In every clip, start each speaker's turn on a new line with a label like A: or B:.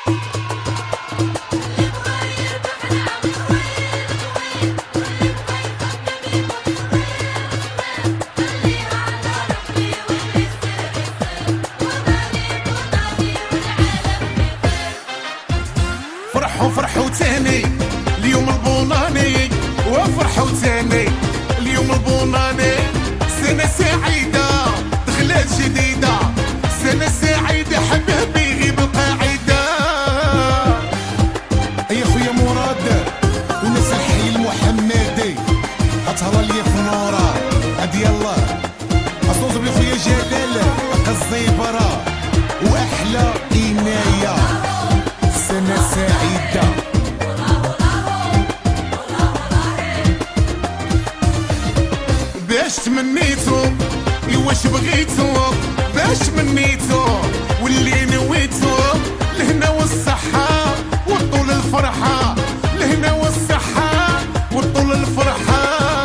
A: فرحوا تاني اليوم البوناني، وفرحوا تاني اليوم البوناني. سنة سعيدة دخلت جديدة، سنة سعيدة حبيبي غيب القاعدة. يا خويا مراد وناس الحي المحمدي هتهلا لي في نورا هادي يلا اصوص بلي خويا جلال الزيبرة واحلى عناية. سنة سعيدة باش تمنيتو واش بغيتو، باش تمنيتو واللي نويتو الهنا والصحة وطول الفرحة، الهنا والصحة وطول الفرحة.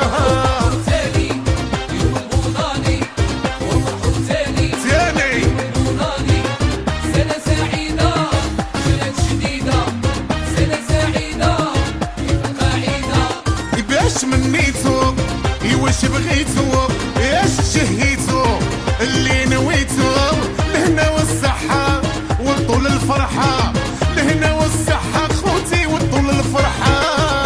A: تمنيتو واش بغيتو اش شهيتو اللي نويتو الهنا والصحة وطول الفرحة، الهنا والصحة خوتي وطول الفرحة.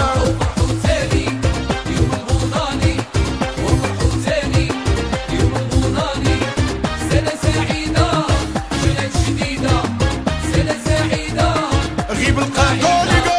A: غيب القاعدة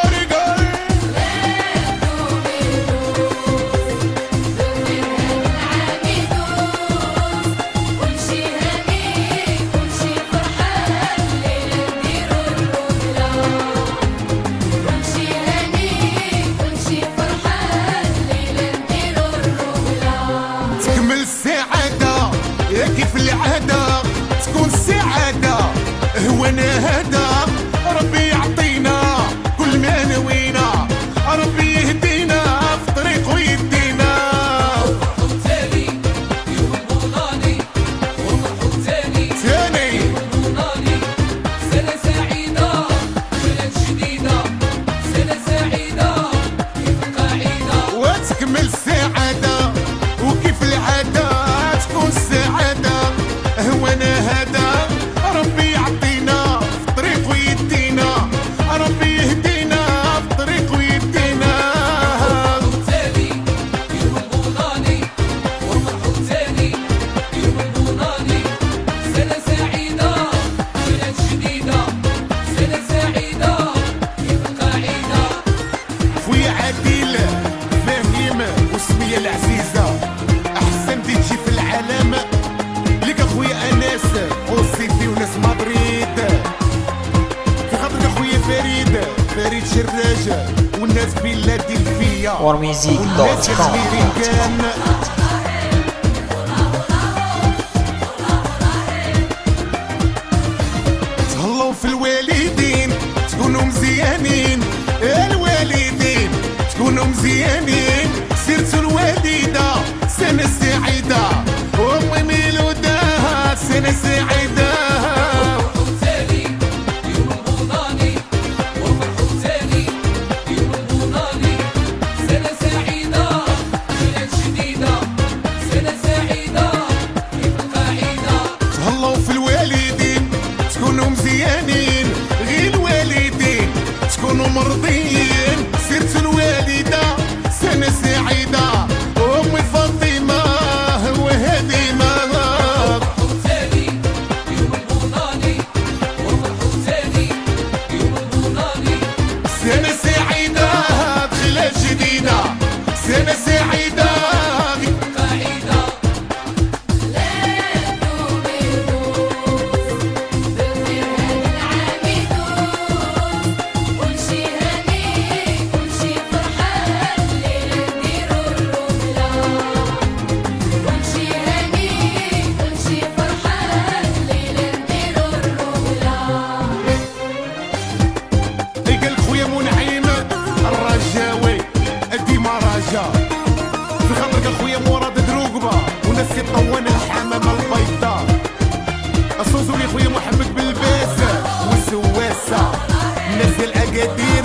A: كيف العادة تكون السعادة هوانا هذا. ربي يعطينا كل ما نوينا، ربي يهدينا في طريق ويدينا.
B: وفرحوا تاني يوم البوناني، وفرحوا تاني يوم البوناني. سنة سعيدة بلد جديدة، سنة سعيدة كيف القاعدة
A: وتكمل السعادة وكيف العادة تكون السعادة هوانا هذا. ربي يعطينا في طريق ويدينا، ربي يهدينا في طريق ويدينا.
B: وفرحوا تاني يوم البوناني، وفرحوا تاني يوم البوناني. سنة سعيدة بلد جديدة، سنة سعيدة كيف القاعدة.
A: خويا عادل فهيم وسمية العزيزة أحسن دي تجي في العالم ليك أخويا أناس وصيفي وناس مدريد. في خاطرك أخويا فريد شراجة والناس فيلادلفيا والناس أمريكان. تهلاو في الوالدين تكونوا مزيانين، الوالدين تكونوا مزيانين. سيرتو الوالدة سنة سعيدة أمي ميلودة سنة سعيدة.
B: وفرحوا تاني يوم البوناني، وفرحوا تاني يوم البوناني. سنة سعيدة بلد جديدة، سنة سعيدة كيف القاعدة.
A: تهلاو في الوالدين تكونوا مزيانين، غير الوالدين تكونوا مرضيين. سيرتو الوالدة سنة سعيدة أمي فاطمة وهديمة.
B: وفرحوا تاني يوم البوناني، وفرحوا تاني يوم البوناني.
A: سنة سعيدة دخلة جديدة، سنة سعيدة
B: القاعدة.
A: قال خويا منعم الرجاوي ديما راجا. في خاطرك اخويا مراد دروقبة وناس يطوان الحمامة البيضاء. الصوصو يا خويا محمد بالباسة والسواسة. قدير